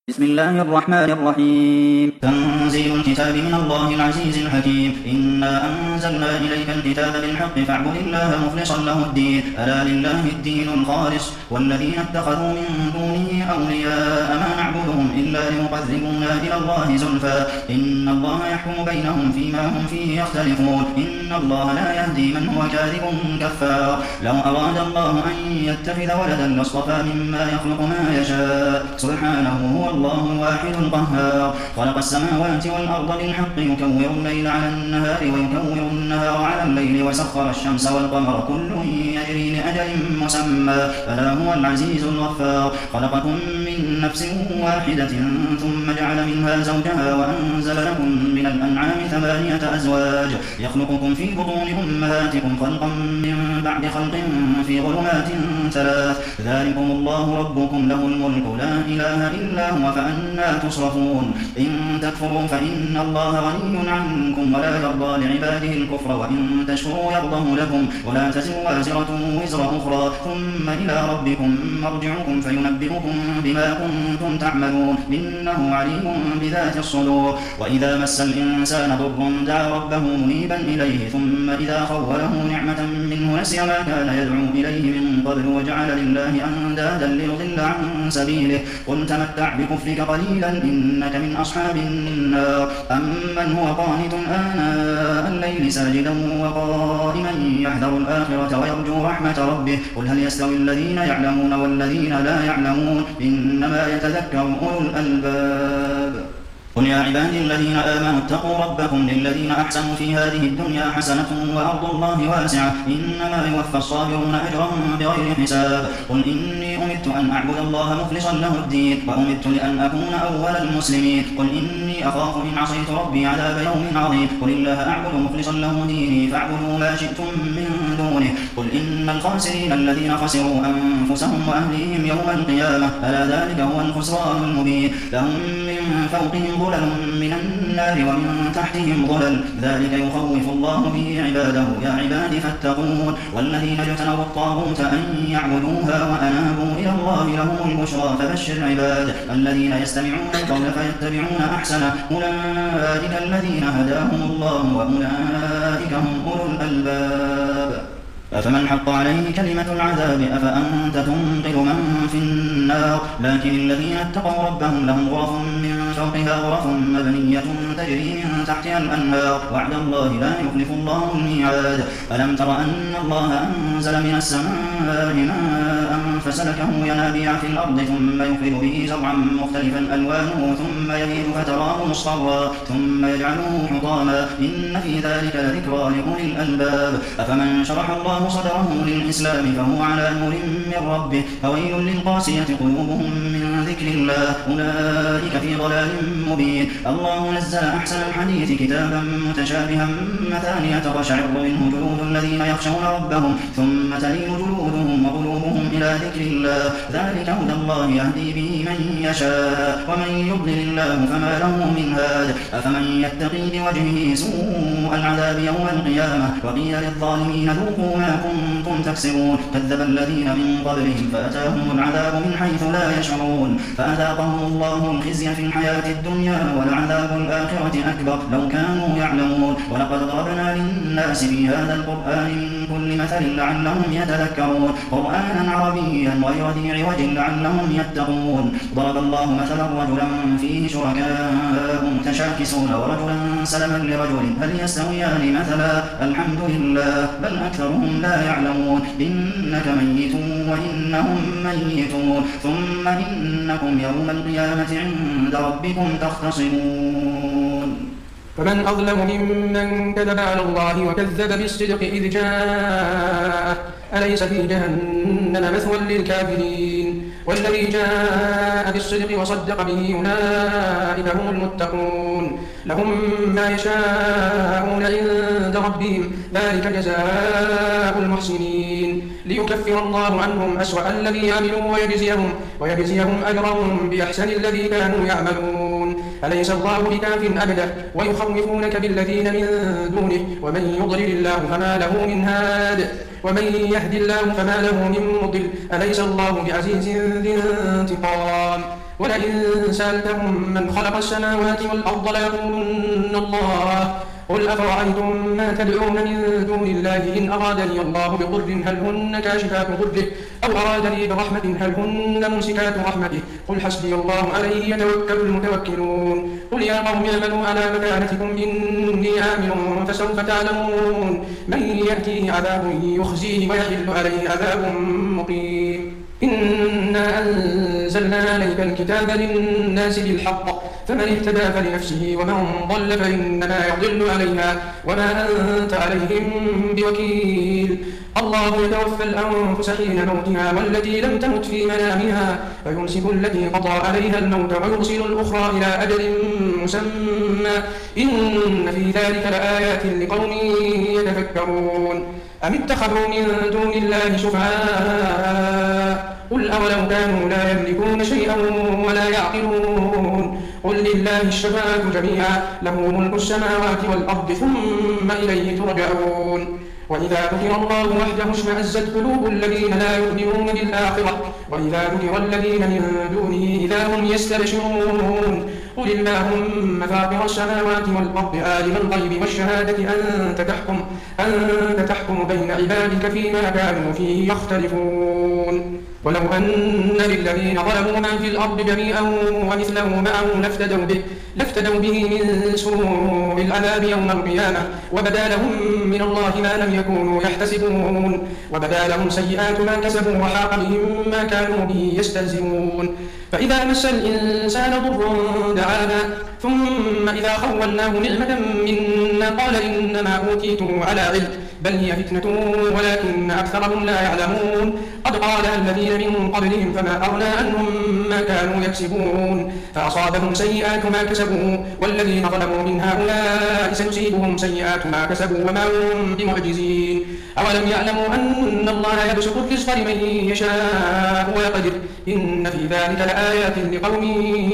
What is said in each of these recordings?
بسم الله الرحمن الرحيم. تنزيل الكتاب من الله العزيز الحكيم. إنا أنزلنا إليك الكتاب بالحق فاعبد الله مخلصا له الدين. ألا لله الدين الخالص والذين اتخذوا من دونه أولياء ما نعبدهم إلا ليقربونا إلى الله زلفى إن الله يحكم بينهم فيما هم فيه يختلفون إن الله لا يهدي من هو كاذب كفار. لو أراد الله أن يتخذ ولدا لاصطفى مما يخلق ما يشاء سبحانه هو الله الواحد القهار. خلق السماوات والأرض بالحق يكور الليل على النهار ويكور النهار على الليل وسخر الشمس والقمر كل يجري لأجل مسمى ألا هو العزيز الغفار. خلقكم من نفس واحدة ثم جعل منها زوجها وأنزل لكم من الأنعام 8 أزواج يخلقكم في بطون أمهاتكم خلقا من بعد خلق في ظلمات 3 ذلكم الله ربكم له الملك لا إله إلا هو فأنى تصرفون. إن تكفروا فإن الله غني عنكم ولا يرضى لعباده الكفر وإن تشكروا يرضه لكم ولا تزر وازرة وزر أخرى ثم إلى ربكم مرجعكم فينبئكم بما كنتم تعملون إنه عليم بذات الصدور. وإذا مس الإنسان ضر دعا ربه منيبا إليه ثم إذا خوله نعمة منه نسي ما كان يدعو إليه من قبل وجعل لله أندادا ليضل عن سبيله قل تمتع بكفرك قليلا إنك من أصحاب النار. أمن هو قانت آناء الليل ساجدا وقائما يحذر الآخرة ويرجو رحمة ربه قل هل يستوي الذين يعلمون والذين لا يعلمون إنما يتذكر أولو الألباب. قل يا عبادي الذين آمنوا اتقوا ربكم للذين أحسنوا في هذه الدنيا حسنة وأرض الله واسعة إنما يوفى الصابرون أجرهم بغير حساب. قل إني أمرت أن أعبد الله مخلصا له الدين وأمرت لأن أكون أول المسلمين. قل إني أخاف إن عصيت ربي عذاب يوم عظيم. قل الله أعبد مخلصا له ديني فاعبدوا ما شئتم من دونه. قل إن الخاسرين الذين خسروا أنفسهم وأهليهم يوم القيامة ألا ذلك هو الخسران المبين. لهم من فوقهم ظلل من النار ومن تحتهم ظلل ذلك يخوف الله به عباده يا عباد فاتقون. والذين اجتنبوا الطاغوت أن يعبدوها وأنابوا إلى الله لهم البشرى فبشر عباد الذين يستمعون القول فيتبعون أحسنه أولئك الذين هداهم الله وأولئك هم أولو الألباب. أفمن حق عليه كلمة العذاب أفأنت تنقذ من في النار. لكن الذين اتقوا ربهم لهم غرف من فوقها غرف مبنية تجري من تحتها الأنهار وعد الله لا يخلف الله الميعاد. ألم تر أن الله أنزل من السماء ماء فسلكه ينابيع في الأرض ثم يخرج به زرعا مختلفا ألوانه ثم يهيج فتراه مصفرا ثم يجعله حطاما إن في ذلك لذكرى لأولي الألباب. أفمن شرح الله صدره للإسلام فهو على نور من ربه فويل للقاسية قلوبهم من ذكر الله أولئك في ضلال مبين. الله نزل أحسن الحديث كتابا متشابها مثانية تقشعر منه جلود الذين يخشون ربهم ثم تلين جلودهم وقلوبهم إلى ذكر الله ذلك هدى الله يهدي به من يشاء ومن يضلل الله فما له من هاد. أفمن يتقي بوجهه سوء العذاب يوم القيامة وقيل للظالمين ذوقوا ما كنتم تكسبون. كذب الذين من قبلهم فأتاهم العذاب من حيث لا يشعرون فأذاقهم الله الخزي في الحياة الدنيا ولعذاب الآخرة أكبر لو كانوا يعلمون. ولقد ضربنا للناس في هذا القرآن من كل مثل لعلهم يتذكرون قرآنا عربيا غير ذي عوج لعلهم يتقون. ضرب الله مثلا رجلا فيه شركاء متشاكسون ورجلا سلما لرجل هل يستويان مثلا الحمد لله بل أكثرهم لا يعلمون. إنك ميت وإنهم ميتون ثم إنكم يوم القيامة عند ربكم تختصمون. فمن أظلم ممن كذب على الله وكذب بالصدق إذ جاءه أليس في جهنم مثوى للكافرين. والذي جاء بالصدق وصدق به أولئك هم المتقون لهم ما يشاءون عند ربهم ذلك جزاء المحسنين ليكفر الله عنهم أسوأ الذي عملوا ويجزيهم أجرهم بأحسن الذي كانوا يعملون. أليس الله بكاف أبدا ويخوفونك بالذين من دونه ومن يضلل الله فما له من هاد ومن يهد الله فما له من مضل. أليس الله بعزيز ذي انتقام. ولئن سألتهم من خلق السماوات والأرض ليقولن الله قل أفرأيتم ما تدعون من دون الله إن أرادني الله بضر هل هن كاشفات ضره أو أرادني برحمة هل هن ممسكات رحمته قل حسبي الله عليه يتوكل المتوكلون قل يا قوم اعملوا على مكانتكم إني آمن فسوف تعلمون من يأتيه عذاب يخزيه ويحل عليه عذاب مقيم إنا أنزلنا عليك الكتاب للناس بالحق فمن اهتدى فلنفسه ومن ضل فإنما يضل عليها وما أنت عليهم بوكيل الله يتوفى الأنفس حين موتها والتي لم تمت في منامها فيمسك التي قضى عليها الموت ويرسل الأخرى إلى أجل مسمى إن في ذلك لآيات لقوم يتفكرون أم اتخذوا من دون الله شفعاء قل أولو كانوا لا يملكون شيئا ولا يعقلون قل لله الشفاعة جميعا له ملك السماوات والأرض ثم إليه ترجعون وإذا ذكر الله وحده اشمأزت قلوب الذين لا يؤمنون بالآخرة وإذا ذكر الذين من دونه إذا هم يستبشرون قل اللهم فاطر السماوات والأرض عالم الغيب والشهادة أنت تحكم بين عبادك فيما كانوا فيه يختلفون ولو أن للذين ظلموا ما في الأرض جميعا ومثله معه لافتدوا به من سوء العذاب يوم القيامة وبدا لهم من الله ما لم يكونوا يحتسبون وبدا لهم سيئات ما كسبوا وحاق بهم ما كانوا به يستهزئون فإذا مس الإنسان ضر دعانا ثم إذا خولناه نعمة منا قال إنما أوتيته على علم بل هي فتنة ولكن أكثرهم لا يعلمون قد قال الذين من قبلهم فما أغنى عنهم ما كانوا يكسبون فأصابهم سيئات ما كسبوا والذين ظلموا من هؤلاء سيصيبهم سيئات ما كسبوا وما هم بمعجزين أولم يعلموا أن الله يبسط الرزق لمن يشاء ويقدر إن في ذلك لآيات لقوم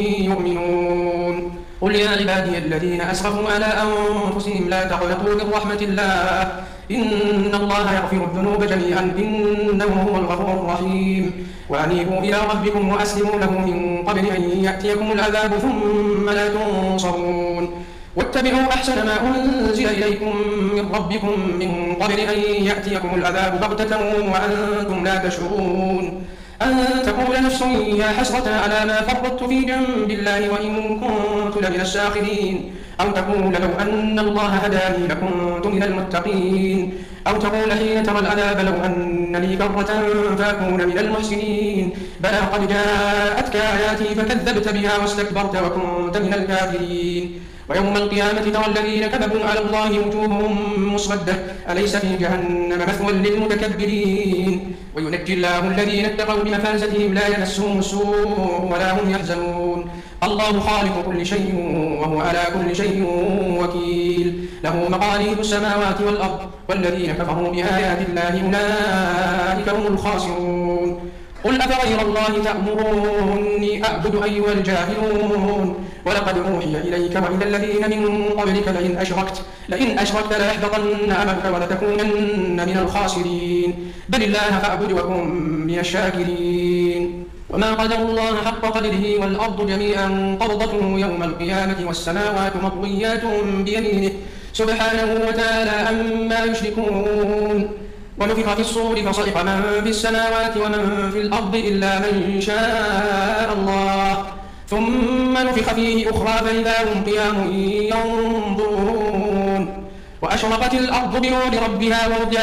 يؤمنون قل يا عبادي الذين أسرفوا على أنفسهم لا تقنطوا من رحمة الله إن الله يغفر الذنوب جميعا إنه هو الغفور الرحيم وأنيبوا إلى ربكم وأسلموا له من قبل أن يأتيكم العذاب ثم لا تنصرون واتبعوا أحسن ما أنزل إليكم من ربكم من قبل أن يأتيكم العذاب بغتة وأنتم لا تشعرون أن تقول نفس يا حسرة على ما فرطت في جنب الله وإن كنت لمن الساخرين أو تقول لو أن الله هداني لكنت من المتقين أو تقول حين ترى العذاب لو أن لي كرة فأكون من المحسنين بلى قد جاءتك آياتي فكذبت بها واستكبرت وكنت من الكافرين ويوم القيامة ترى الذين كذبوا على الله وجوههم مسودة أليس في جهنم مثوى للمتكبرين وينجي الله الذين اتقوا بمفازتهم لا يمسهم السوء ولا هم يحزنون الله خالق كل شيء وهو على كل شيء وكيل له مقاليد السماوات والأرض والذين كفروا بآيات الله أولئك هم الخاسرون قل أفغير الله تأمروني أعبد أيها الجاهلون ولقد أوحي إليك وإلى الذين من قبلك لئن أشركت ليحبطن عملك ولتكونن من الخاسرين بل الله فاعبد وكن من الشاكرين وما قدر الله حق قدره والأرض جميعا قبضته يوم القيامة والسماوات مطويات بيمينه سبحانه وتعالى عما يشركون ونفخ في الصور فصعق من في السماوات ومن في الأرض إلا من شاء الله ثم نفخ فيه أخرى فإذا هم قيام ينظرون وأشرقت الأرض بنور ربها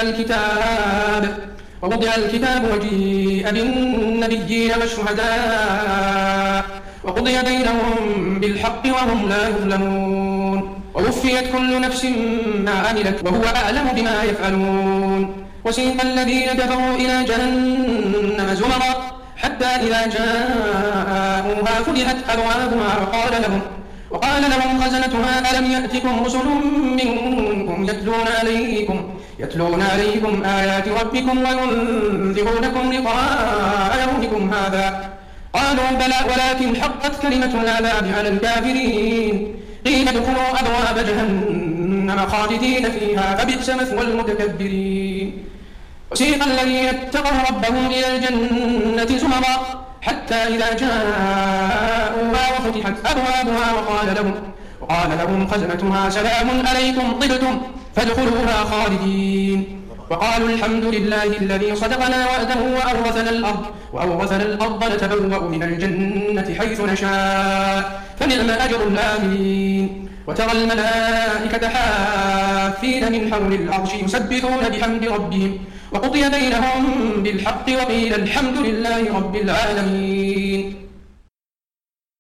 ووضع الكتاب وجيء بالنبيين والشهداء وقضي بينهم بالحق وهم لا يظلمون ووفيت كل نفس ما عملت وهو أعلم بما يفعلون وسيق الذين كفروا إلى جهنم زمرا حتى إذا جاءوها فتحت أبوابها وقال لهم خزنتها ألم يأتكم رسل منكم يتلون عليكم آيات ربكم وينذرونكم لقاء يومكم هذا قالوا بلى ولكن حقت كلمة العذاب على الكافرين قيل ادخلوا أبواب جهنم خالدين فيها فبئس مثوى المتكبرين وسيق الذين اتقوا ربهم إلى الجنة زمرا حتى إذا جاءوها وفتحت أبوابها وقال لهم خزنتها سلام عليكم طبتم فادخلوها خالدين. وقالوا الحمد لله الذي صدقنا وعده وأورثنا الأرض نتبوأ من الجنة حيث نشاء فنعم أجر العاملين. وترى الملائكة حافين من حول العرش يسبحون بحمد ربهم وقضي بينهم بالحق وقيل الحمد لله رب العالمين.